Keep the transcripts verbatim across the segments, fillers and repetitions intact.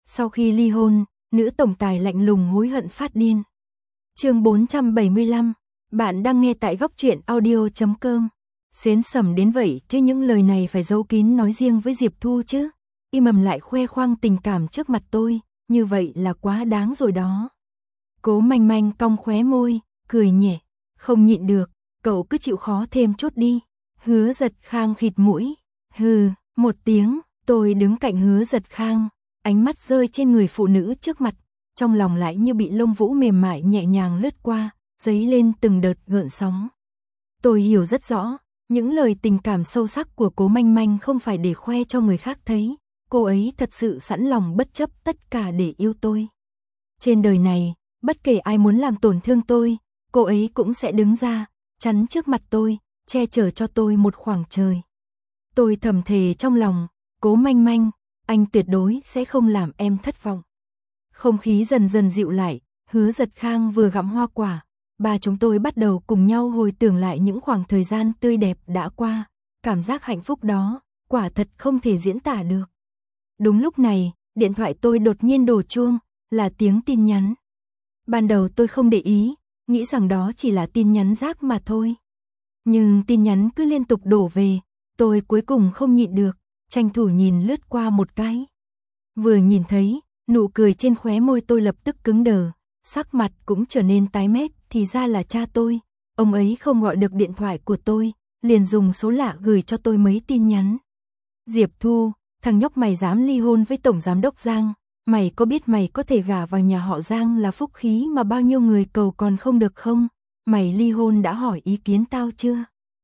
Sau khi ly hôn, nữ tổng tài lạnh lùng hối hận phát điên. Chương bốn trăm bảy mươi lăm, bạn đang nghe tại góc truyện audio chấm com. Xến sẩm đến vậy chứ những lời này phải giấu kín nói riêng với Diệp Thu chứ. Im ầm lại khoe khoang tình cảm trước mặt tôi, như vậy là quá đáng rồi đó. Cố Manh Manh cong khóe môi, cười nhẹ, không nhịn được, cậu cứ chịu khó thêm chút đi. Hứa Giật Khang khịt mũi, hừ, một tiếng, tôi đứng cạnh Hứa Giật Khang, ánh mắt rơi trên người phụ nữ trước mặt, trong lòng lại như bị lông vũ mềm mại nhẹ nhàng lướt qua, dấy lên từng đợt gợn sóng. Tôi hiểu rất rõ, những lời tình cảm sâu sắc của Cố Manh Manh không phải để khoe cho người khác thấy, cô ấy thật sự sẵn lòng bất chấp tất cả để yêu tôi. Trên đời này, bất kể ai muốn làm tổn thương tôi, cô ấy cũng sẽ đứng ra, chắn trước mặt tôi, che chở cho tôi một khoảng trời. Tôi thầm thề trong lòng, Cố Manh Manh, anh tuyệt đối sẽ không làm em thất vọng. Không khí dần dần dịu lại, Hứa Giật Khang vừa gặm hoa quả, ba chúng tôi bắt đầu cùng nhau hồi tưởng lại những khoảng thời gian tươi đẹp đã qua, cảm giác hạnh phúc đó, quả thật không thể diễn tả được. Đúng lúc này, điện thoại tôi đột nhiên đổ chuông, là tiếng tin nhắn. Ban đầu tôi không để ý, nghĩ rằng đó chỉ là tin nhắn rác mà thôi. Nhưng tin nhắn cứ liên tục đổ về, tôi cuối cùng không nhịn được, tranh thủ nhìn lướt qua một cái. Vừa nhìn thấy, nụ cười trên khóe môi tôi lập tức cứng đờ, sắc mặt cũng trở nên tái mét, thì ra là cha tôi. Ông ấy không gọi được điện thoại của tôi, liền dùng số lạ gửi cho tôi mấy tin nhắn. Diệp Thu, thằng nhóc mày dám ly hôn với Tổng Giám đốc Giang, mày có biết mày có thể gả vào nhà họ Giang là phúc khí mà bao nhiêu người cầu còn không được không? Mày ly hôn đã hỏi ý kiến tao chưa?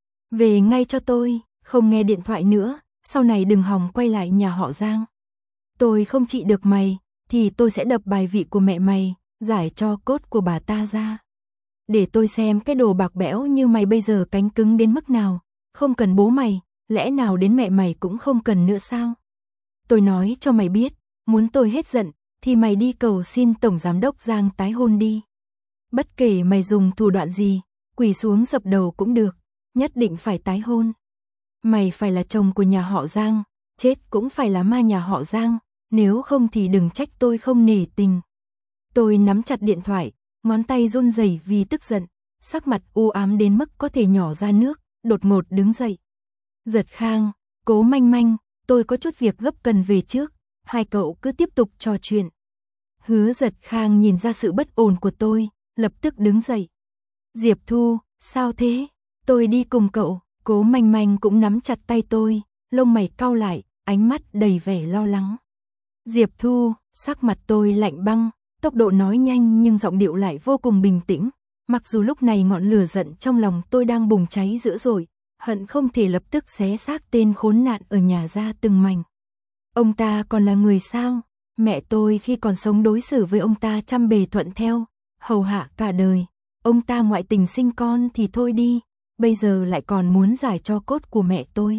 Về ngay cho tôi, không nghe điện thoại nữa, sau này đừng hòng quay lại nhà họ Giang. Tôi không trị được mày, thì tôi sẽ đập bài vị của mẹ mày, giải cho cốt của bà ta ra. Để tôi xem cái đồ bạc bẽo như mày bây giờ cánh cứng đến mức nào, không cần bố mày, lẽ nào đến mẹ mày cũng không cần nữa sao? Tôi nói cho mày biết, muốn tôi hết giận, thì mày đi cầu xin Tổng Giám đốc Giang tái hôn đi. Bất kể mày dùng thủ đoạn gì, quỳ xuống dập đầu cũng được, nhất định phải tái hôn. Mày phải là chồng của nhà họ Giang, chết cũng phải là ma nhà họ Giang, nếu không thì đừng trách tôi không nể tình. Tôi nắm chặt điện thoại, ngón tay run rẩy vì tức giận, sắc mặt u ám đến mức có thể nhỏ ra nước, đột ngột đứng dậy. Giật Khang, Cố Manh Manh, tôi có chút việc gấp cần về trước, hai cậu cứ tiếp tục trò chuyện. Hứa Giật Khang nhìn ra sự bất ổn của tôi, lập tức đứng dậy. Diệp Thu, sao thế? Tôi đi cùng cậu. Cố Manh Manh cũng nắm chặt tay tôi, lông mày cau lại, ánh mắt đầy vẻ lo lắng. Diệp Thu, sắc mặt tôi lạnh băng, tốc độ nói nhanh nhưng giọng điệu lại vô cùng bình tĩnh. Mặc dù lúc này ngọn lửa giận trong lòng tôi đang bùng cháy dữ dội, hận không thể lập tức xé xác tên khốn nạn ở nhà ra từng mảnh. Ông ta còn là người sao? Mẹ tôi khi còn sống đối xử với ông ta trăm bề thuận theo, hầu hạ cả đời. Ông ta ngoại tình sinh con thì thôi đi, bây giờ lại còn muốn giải cho cốt của mẹ tôi.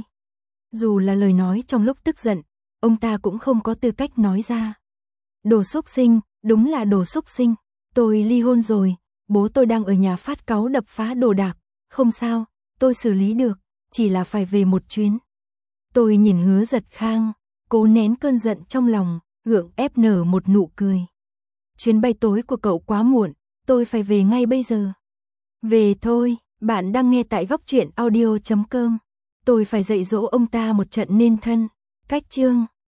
Dù là lời nói trong lúc tức giận, ông ta cũng không có tư cách nói ra. Đồ xúc sinh, đúng là đồ xúc sinh. Tôi ly hôn rồi, bố tôi đang ở nhà phát cáu đập phá đồ đạc. Không sao, tôi xử lý được, chỉ là phải về một chuyến. Tôi nhìn Hứa Giật Khang, cố nén cơn giận trong lòng, gượng ép nở một nụ cười. Chuyến bay tối của cậu quá muộn, tôi phải về ngay bây giờ. Về thôi, bạn đang nghe tại góc truyện audio chấm com. Tôi phải dạy dỗ ông ta một trận nên thân. Cách chương